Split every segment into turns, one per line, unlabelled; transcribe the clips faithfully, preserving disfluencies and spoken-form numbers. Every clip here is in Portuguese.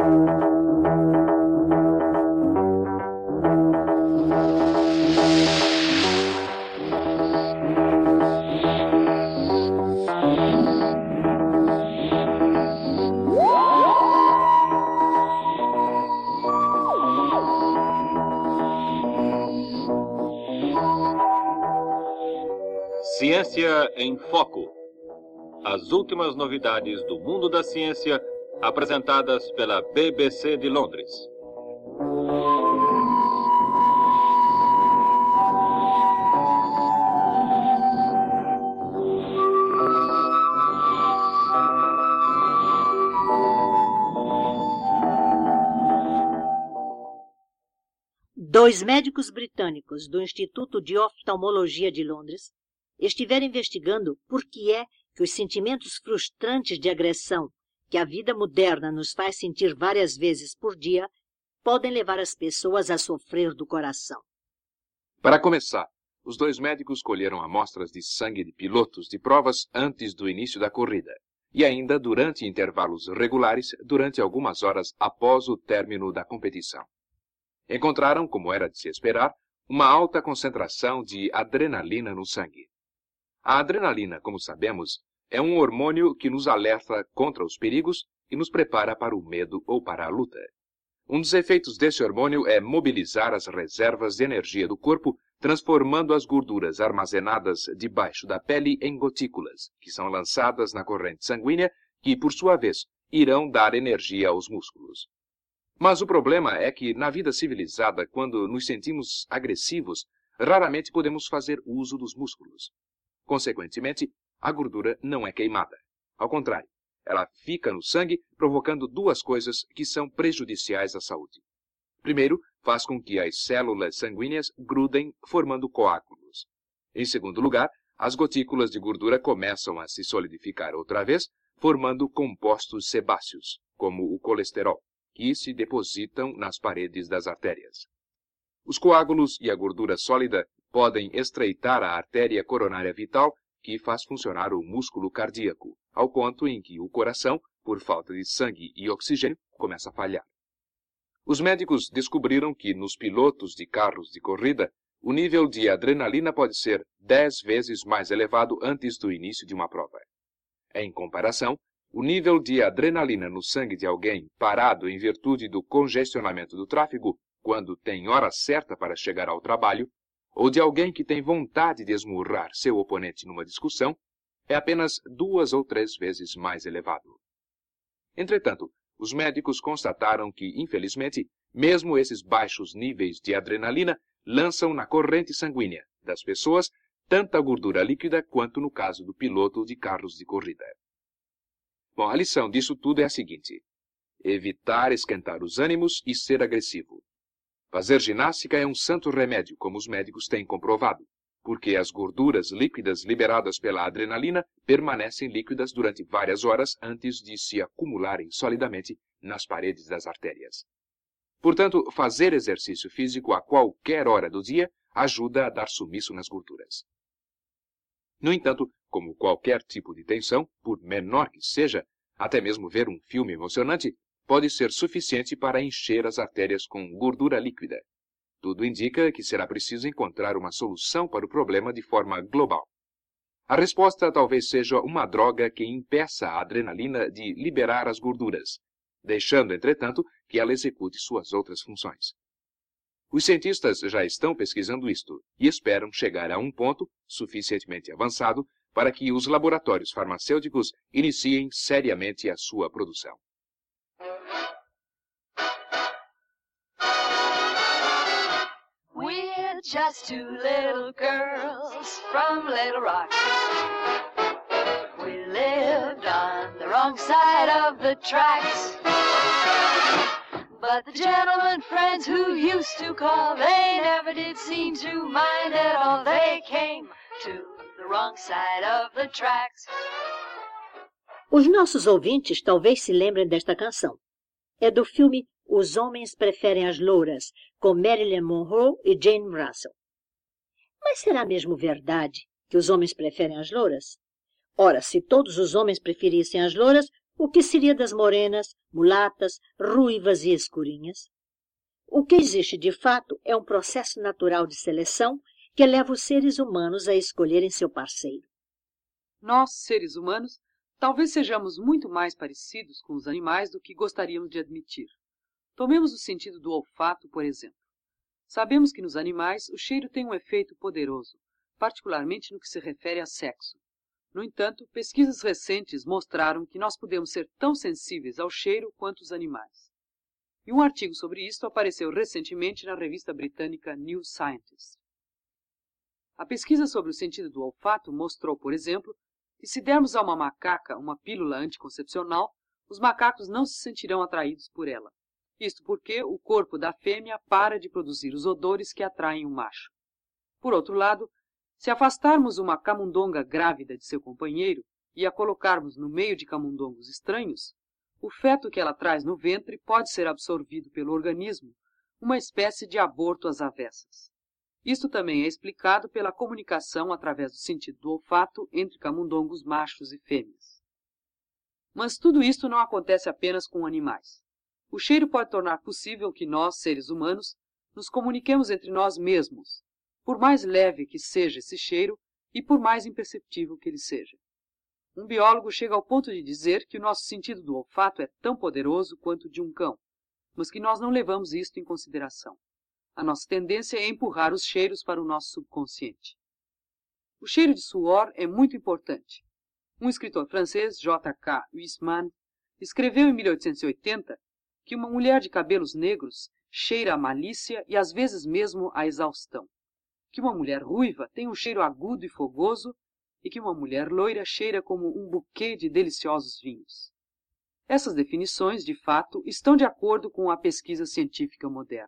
Ciência em Foco. As últimas novidades do mundo da ciência, apresentadas pela B B C de Londres.
Dois médicos britânicos do Instituto de Oftalmologia de Londres estiveram investigando por que é que os sentimentos frustrantes de agressão que a vida moderna nos faz sentir várias vezes por dia podem levar as pessoas a sofrer do coração.
Para começar, os dois médicos colheram amostras de sangue de pilotos de provas antes do início da corrida e ainda durante intervalos regulares durante algumas horas após o término da competição. Encontraram, como era de se esperar, uma alta concentração de adrenalina no sangue. A adrenalina, como sabemos, é um hormônio que nos alerta contra os perigos e nos prepara para o medo ou para a luta. Um dos efeitos desse hormônio é mobilizar as reservas de energia do corpo, transformando as gorduras armazenadas debaixo da pele em gotículas, que são lançadas na corrente sanguínea, que, por sua vez, irão dar energia aos músculos. Mas o problema é que, na vida civilizada, quando nos sentimos agressivos, raramente podemos fazer uso dos músculos. Consequentemente, a gordura não é queimada. Ao contrário, ela fica no sangue, provocando duas coisas que são prejudiciais à saúde. Primeiro, faz com que as células sanguíneas grudem, formando coágulos. Em segundo lugar, as gotículas de gordura começam a se solidificar outra vez, formando compostos sebáceos, como o colesterol, que se depositam nas paredes das artérias. Os coágulos e a gordura sólida podem estreitar a artéria coronária vital, que faz funcionar o músculo cardíaco, ao ponto em que o coração, por falta de sangue e oxigênio, começa a falhar. Os médicos descobriram que nos pilotos de carros de corrida, o nível de adrenalina pode ser dez vezes mais elevado antes do início de uma prova. Em comparação, o nível de adrenalina no sangue de alguém parado em virtude do congestionamento do tráfego, quando tem hora certa para chegar ao trabalho, ou de alguém que tem vontade de esmurrar seu oponente numa discussão, é apenas duas ou três vezes mais elevado. Entretanto, os médicos constataram que, infelizmente, mesmo esses baixos níveis de adrenalina lançam na corrente sanguínea das pessoas tanta gordura líquida quanto no caso do piloto de carros de corrida. Bom, a lição disso tudo é a seguinte: evitar esquentar os ânimos e ser agressivo. Fazer ginástica é um santo remédio, como os médicos têm comprovado, porque as gorduras líquidas liberadas pela adrenalina permanecem líquidas durante várias horas antes de se acumularem solidamente nas paredes das artérias. Portanto, fazer exercício físico a qualquer hora do dia ajuda a dar sumiço nas gorduras. No entanto, como qualquer tipo de tensão, por menor que seja, até mesmo ver um filme emocionante, pode ser suficiente para encher as artérias com gordura líquida. Tudo indica que será preciso encontrar uma solução para o problema de forma global. A resposta talvez seja uma droga que impeça a adrenalina de liberar as gorduras, deixando, entretanto, que ela execute suas outras funções. Os cientistas já estão pesquisando isto e esperam chegar a um ponto suficientemente avançado para que os laboratórios farmacêuticos iniciem seriamente a sua produção.
We're just two little girls from Little Rock. We lived on the wrong side of the tracks. But the gentlemen friends who used to call, they never did seem to mind at all. They came to the wrong side of the tracks.
Os nossos ouvintes talvez se lembrem desta canção. É do filme Os Homens Preferem as Louras, com Marilyn Monroe e Jane Russell. Mas será mesmo verdade que os homens preferem as louras? Ora, se todos os homens preferissem as louras, O que seria das morenas, mulatas, ruivas e escurinhas? O que existe de fato é um processo natural de seleção que leva os seres humanos a escolherem seu parceiro.
Nós, seres humanos, talvez sejamos muito mais parecidos com os animais do que gostaríamos de admitir. Tomemos o sentido do olfato, por exemplo. Sabemos que nos animais o cheiro tem um efeito poderoso, particularmente no que se refere a sexo. No entanto, pesquisas recentes mostraram que nós podemos ser tão sensíveis ao cheiro quanto os animais. E um artigo sobre isto apareceu recentemente na revista britânica New Scientist. A pesquisa sobre o sentido do olfato mostrou, por exemplo, que se dermos a uma macaca uma pílula anticoncepcional, os macacos não se sentirão atraídos por ela. Isto porque o corpo da fêmea para de produzir os odores que atraem o macho. Por outro lado, se afastarmos uma camundonga grávida de seu companheiro e a colocarmos no meio de camundongos estranhos, o feto que ela traz no ventre pode ser absorvido pelo organismo, uma espécie de aborto às avessas. Isto também é explicado pela comunicação através do sentido do olfato entre camundongos machos e fêmeas. Mas tudo isto não acontece apenas com animais. O cheiro pode tornar possível que nós, seres humanos, nos comuniquemos entre nós mesmos, por mais leve que seja esse cheiro e por mais imperceptível que ele seja. Um biólogo chega ao ponto de dizer que o nosso sentido do olfato é tão poderoso quanto o de um cão, mas que nós não levamos isto em consideração. A nossa tendência é empurrar os cheiros para o nosso subconsciente. O cheiro de suor é muito importante. Um escritor francês, J K Huysmans, escreveu em mil oitocentos e oitenta que uma mulher de cabelos negros cheira a malícia e às vezes mesmo a exaustão, que uma mulher ruiva tem um cheiro agudo e fogoso e que uma mulher loira cheira como um buquê de deliciosos vinhos. Essas definições, de fato, estão de acordo com a pesquisa científica moderna.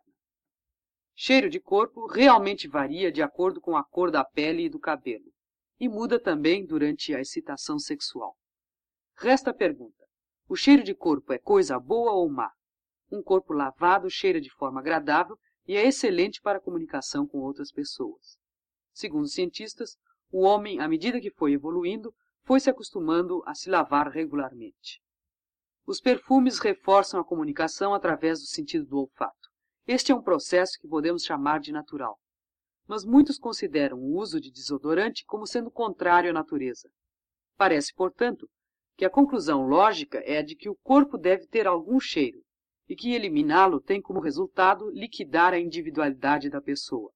Cheiro de corpo realmente varia de acordo com a cor da pele e do cabelo, e muda também durante a excitação sexual. Resta a pergunta: o cheiro de corpo é coisa boa ou má? Um corpo lavado cheira de forma agradável e é excelente para a comunicação com outras pessoas. Segundo os cientistas, o homem, à medida que foi evoluindo, foi se acostumando a se lavar regularmente. Os perfumes reforçam a comunicação através do sentido do olfato. Este é um processo que podemos chamar de natural. Mas muitos consideram o uso de desodorante como sendo contrário à natureza. Parece, portanto, que a conclusão lógica é a de que o corpo deve ter algum cheiro, e que eliminá-lo tem como resultado liquidar a individualidade da pessoa.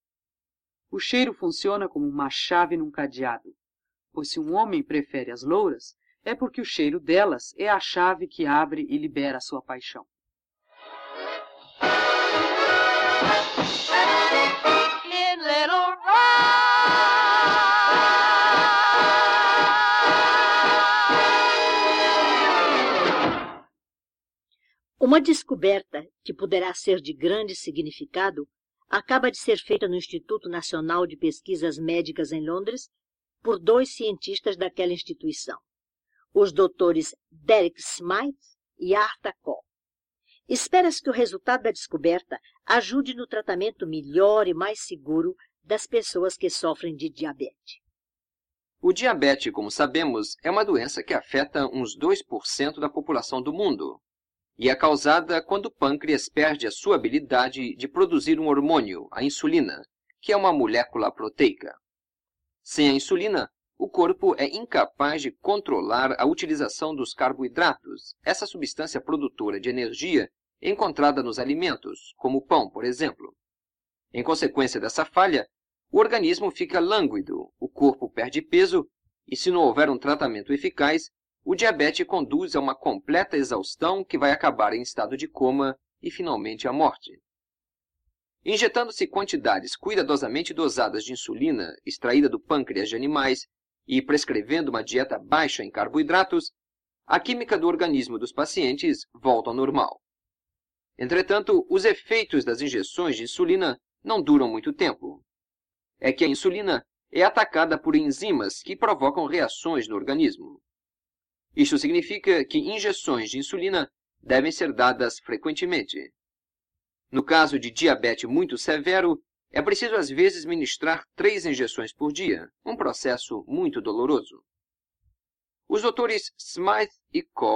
O cheiro funciona como uma chave num cadeado, pois se um homem prefere as louras, é porque o cheiro delas é a chave que abre e libera a sua paixão.
In Little
Uma descoberta que poderá ser de grande significado acaba de ser feita no Instituto Nacional de Pesquisas Médicas em Londres por dois cientistas daquela instituição, os doutores Derek Smyth e Arthur Koh. Espera-se que o resultado da descoberta ajude no tratamento melhor e mais seguro das pessoas que sofrem de diabetes.
O diabetes, como sabemos, é uma doença que afeta uns dois por cento da população do mundo e é causada quando o pâncreas perde a sua habilidade de produzir um hormônio, a insulina, que é uma molécula proteica. Sem a insulina, o corpo é incapaz de controlar a utilização dos carboidratos, essa substância produtora de energia encontrada nos alimentos, como o pão, por exemplo. Em consequência dessa falha, o organismo fica lânguido, o corpo perde peso e, se não houver um tratamento eficaz, o diabetes conduz a uma completa exaustão que vai acabar em estado de coma e, finalmente, à morte. Injetando-se quantidades cuidadosamente dosadas de insulina extraída do pâncreas de animais e prescrevendo uma dieta baixa em carboidratos, a química do organismo dos pacientes volta ao normal. Entretanto, os efeitos das injeções de insulina não duram muito tempo. É que a insulina é atacada por enzimas que provocam reações no organismo. Isto significa que injeções de insulina devem ser dadas frequentemente. No caso de diabetes muito severo, é preciso às vezes ministrar três injeções por dia, um processo muito doloroso. Os doutores Smyth e Koh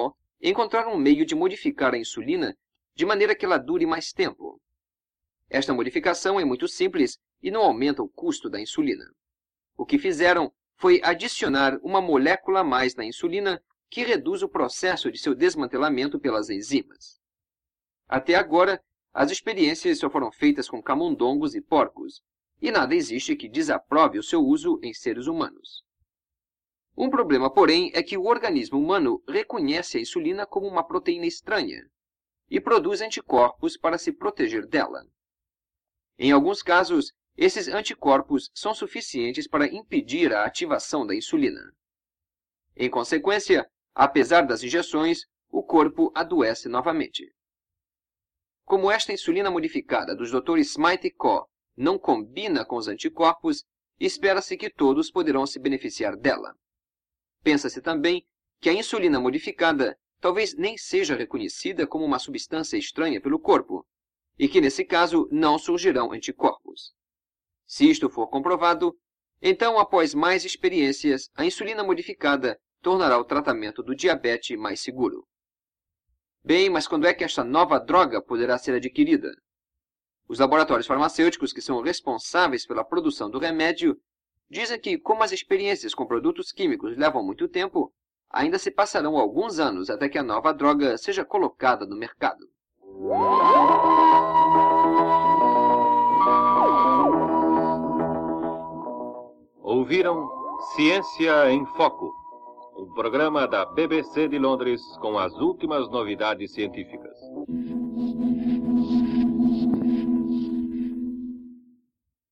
encontraram um meio de modificar a insulina de maneira que ela dure mais tempo. Esta modificação é muito simples e não aumenta o custo da insulina. O que fizeram foi adicionar uma molécula a mais na insulina que reduz o processo de seu desmantelamento pelas enzimas. Até agora, as experiências só foram feitas com camundongos e porcos, e nada existe que desaprove o seu uso em seres humanos. Um problema, porém, é que o organismo humano reconhece a insulina como uma proteína estranha e produz anticorpos para se proteger dela. Em alguns casos, esses anticorpos são suficientes para impedir a ativação da insulina. Em consequência, apesar das injeções, o corpo adoece novamente. Como esta insulina modificada dos doutores Smythe e Co. não combina com os anticorpos, espera-se que todos poderão se beneficiar dela. Pensa-se também que a insulina modificada talvez nem seja reconhecida como uma substância estranha pelo corpo, e que nesse caso não surgirão anticorpos. Se isto for comprovado, então após mais experiências, a insulina modificada tornará o tratamento do diabetes mais seguro. Bem, mas quando é que esta nova droga poderá ser adquirida? Os laboratórios farmacêuticos que são responsáveis pela produção do remédio dizem que, como as experiências com produtos químicos levam muito tempo, ainda se passarão alguns anos até que a nova droga seja colocada no mercado.
Ouviram Ciência em Foco, um programa da B B C de Londres com as últimas novidades científicas.